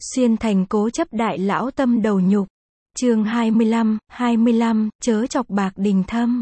Xuyên thành cố chấp đại lão tâm đầu nhục. Chương 25, chớ chọc Bạc Đình Thâm.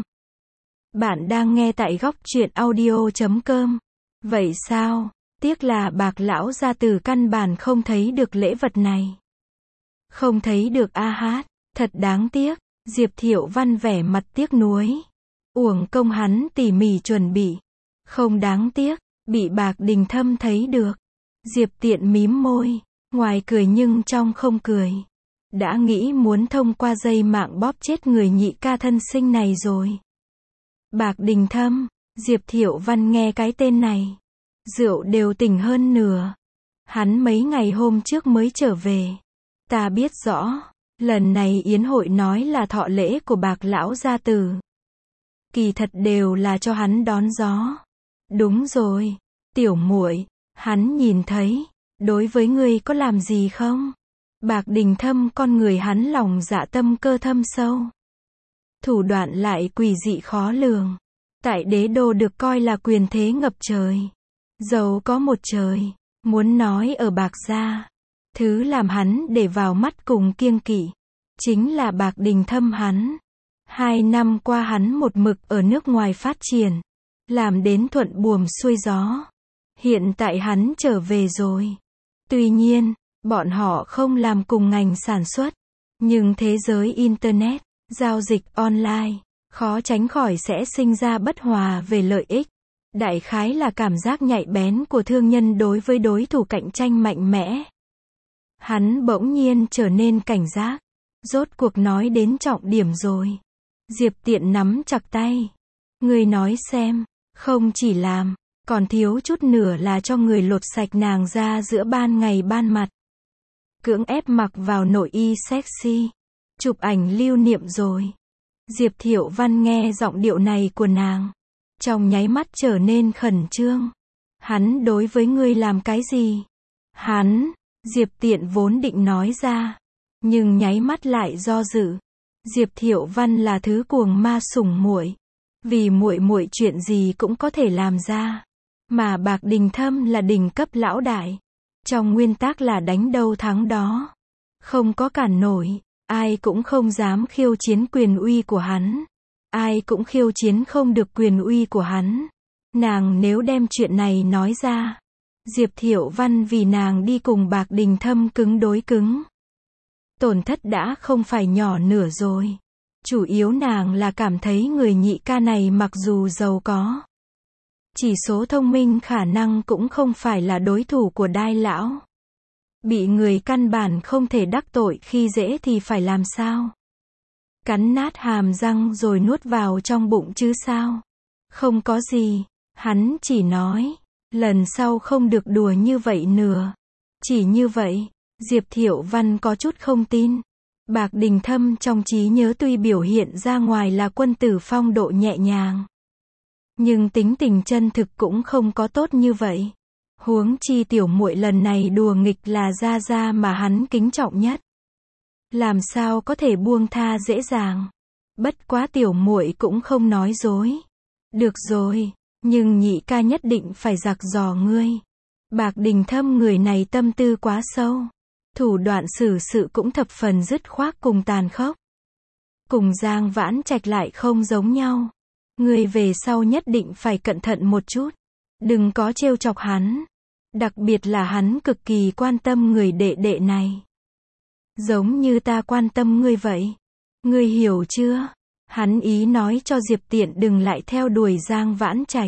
Bạn đang nghe tại góc truyện audio.com. Vậy sao? Tiếc là Bạc lão gia tử căn bản không thấy được lễ vật này. Không thấy được a hát, thật đáng tiếc. Diệp Thiệu Văn vẻ mặt tiếc nuối. Uổng công hắn tỉ mỉ chuẩn bị. Không đáng tiếc, bị Bạc Đình Thâm thấy được. Diệp Tiện mím môi, ngoài cười nhưng trong không cười. Đã nghĩ muốn thông qua dây mạng bóp chết người nhị ca thân sinh này rồi. Bạc Đình Thâm, Diệp Thiệu Văn nghe cái tên này. Rượu đều tỉnh hơn nửa. Hắn mấy ngày hôm trước mới trở về. Ta biết rõ, lần này yến hội nói là thọ lễ của Bạc lão gia tử. Kỳ thật đều là cho hắn đón gió. Đúng rồi, tiểu muội, hắn nhìn thấy, đối với ngươi có làm gì không? Bạc Đình Thâm con người hắn lòng dạ tâm cơ thâm sâu. Thủ đoạn lại quỷ dị khó lường. Tại đế đô được coi là quyền thế ngập trời. Giàu có một trời, muốn nói ở Bạc gia. Thứ làm hắn để vào mắt cùng kiêng kỵ. Chính là Bạc Đình Thâm hắn. 2 năm qua hắn một mực ở nước ngoài phát triển. Làm đến thuận buồm xuôi gió. Hiện tại hắn trở về rồi. Tuy nhiên, bọn họ không làm cùng ngành sản xuất. Nhưng thế giới Internet, giao dịch online, khó tránh khỏi sẽ sinh ra bất hòa về lợi ích. Đại khái là cảm giác nhạy bén của thương nhân đối với đối thủ cạnh tranh mạnh mẽ. Hắn bỗng nhiên trở nên cảnh giác. Rốt cuộc nói đến trọng điểm rồi. Diệp Tiện nắm chặt tay. Ngươi nói xem, không chỉ làm, còn thiếu chút nữa là cho người lột sạch nàng ra giữa ban ngày ban mặt. Cưỡng ép mặc vào nội y sexy. Chụp ảnh lưu niệm rồi. Diệp Thiệu Văn nghe giọng điệu này của nàng. Trong nháy mắt trở nên khẩn trương. Hắn đối với ngươi làm cái gì? Hắn, Diệp Tiện vốn định nói ra. Nhưng nháy mắt lại do dự. Diệp Thiệu Văn là thứ cuồng ma sủng muội. Vì muội chuyện gì cũng có thể làm ra. Mà Bạc Đình Thâm là đỉnh cấp lão đại. Trong nguyên tắc là đánh đâu thắng đó. Không có cản nổi. Ai cũng không dám khiêu chiến quyền uy của hắn. Ai cũng khiêu chiến không được quyền uy của hắn. Nàng nếu đem chuyện này nói ra. Diệp Thiệu Văn vì nàng đi cùng Bạc Đình Thâm cứng đối cứng. Tổn thất đã không phải nhỏ nửa rồi. Chủ yếu nàng là cảm thấy người nhị ca này mặc dù giàu có. Chỉ số thông minh khả năng cũng không phải là đối thủ của Đai lão. Bị người căn bản không thể đắc tội khi dễ thì phải làm sao? Cắn nát hàm răng rồi nuốt vào trong bụng chứ sao? Không có gì. Hắn chỉ nói. Lần sau không được đùa như vậy nữa. Chỉ như vậy. Diệp Thiệu Văn có chút không tin. Bạc Đình Thâm trong trí nhớ tuy biểu hiện ra ngoài là quân tử phong độ nhẹ nhàng. Nhưng tính tình chân thực cũng không có tốt như vậy. Huống chi tiểu muội lần này đùa nghịch là gia gia mà hắn kính trọng nhất. Làm sao có thể buông tha dễ dàng. Bất quá tiểu muội cũng không nói dối. Được rồi, nhưng nhị ca nhất định phải dặc dò ngươi. Bạc Đình Thâm người này tâm tư quá sâu. Thủ đoạn xử sự cũng thập phần dứt khoát cùng tàn khốc. Cùng Giang Vãn Trạch lại không giống nhau. Người về sau nhất định phải cẩn thận một chút. Đừng có trêu chọc hắn. Đặc biệt là hắn cực kỳ quan tâm người đệ đệ này. Giống như ta quan tâm ngươi vậy. Ngươi hiểu chưa? Hắn ý nói cho Diệp Tiện đừng lại theo đuổi Giang Vãn Trạch.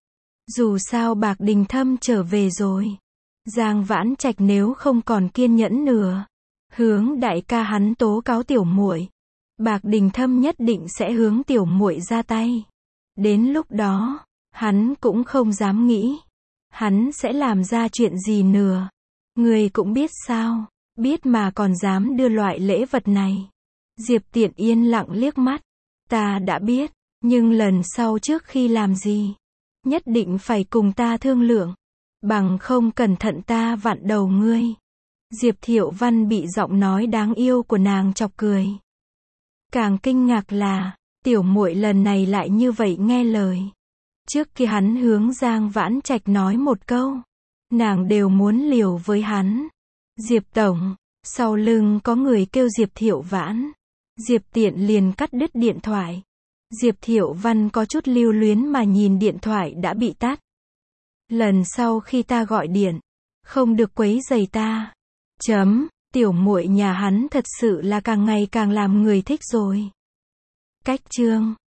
Dù sao Bạc Đình Thâm trở về rồi. Giang Vãn Trạch nếu không còn kiên nhẫn nữa, hướng đại ca hắn tố cáo tiểu muội, Bạc Đình Thâm nhất định sẽ hướng tiểu muội ra tay. Đến lúc đó, hắn cũng không dám nghĩ, hắn sẽ làm ra chuyện gì nữa. Người cũng biết sao, biết mà còn dám đưa loại lễ vật này. Diệp Tiện yên lặng liếc mắt, ta đã biết, nhưng lần sau trước khi làm gì, nhất định phải cùng ta thương lượng. Bằng không cẩn thận ta vặn đầu ngươi. Diệp Thiệu Văn bị giọng nói đáng yêu của nàng chọc cười. Càng kinh ngạc là, tiểu muội lần này lại như vậy nghe lời. Trước khi hắn hướng Giang Vãn Trạch nói một câu, nàng đều muốn liều với hắn. Diệp Tổng. Sau lưng có người kêu Diệp Thiệu Vãn. Diệp Tiện liền cắt đứt điện thoại. Diệp Thiệu Văn có chút lưu luyến mà nhìn điện thoại đã bị tắt. Lần sau khi ta gọi điện, không được quấy rầy ta. Tiểu muội nhà hắn thật sự là càng ngày càng làm người thích rồi. Cách chương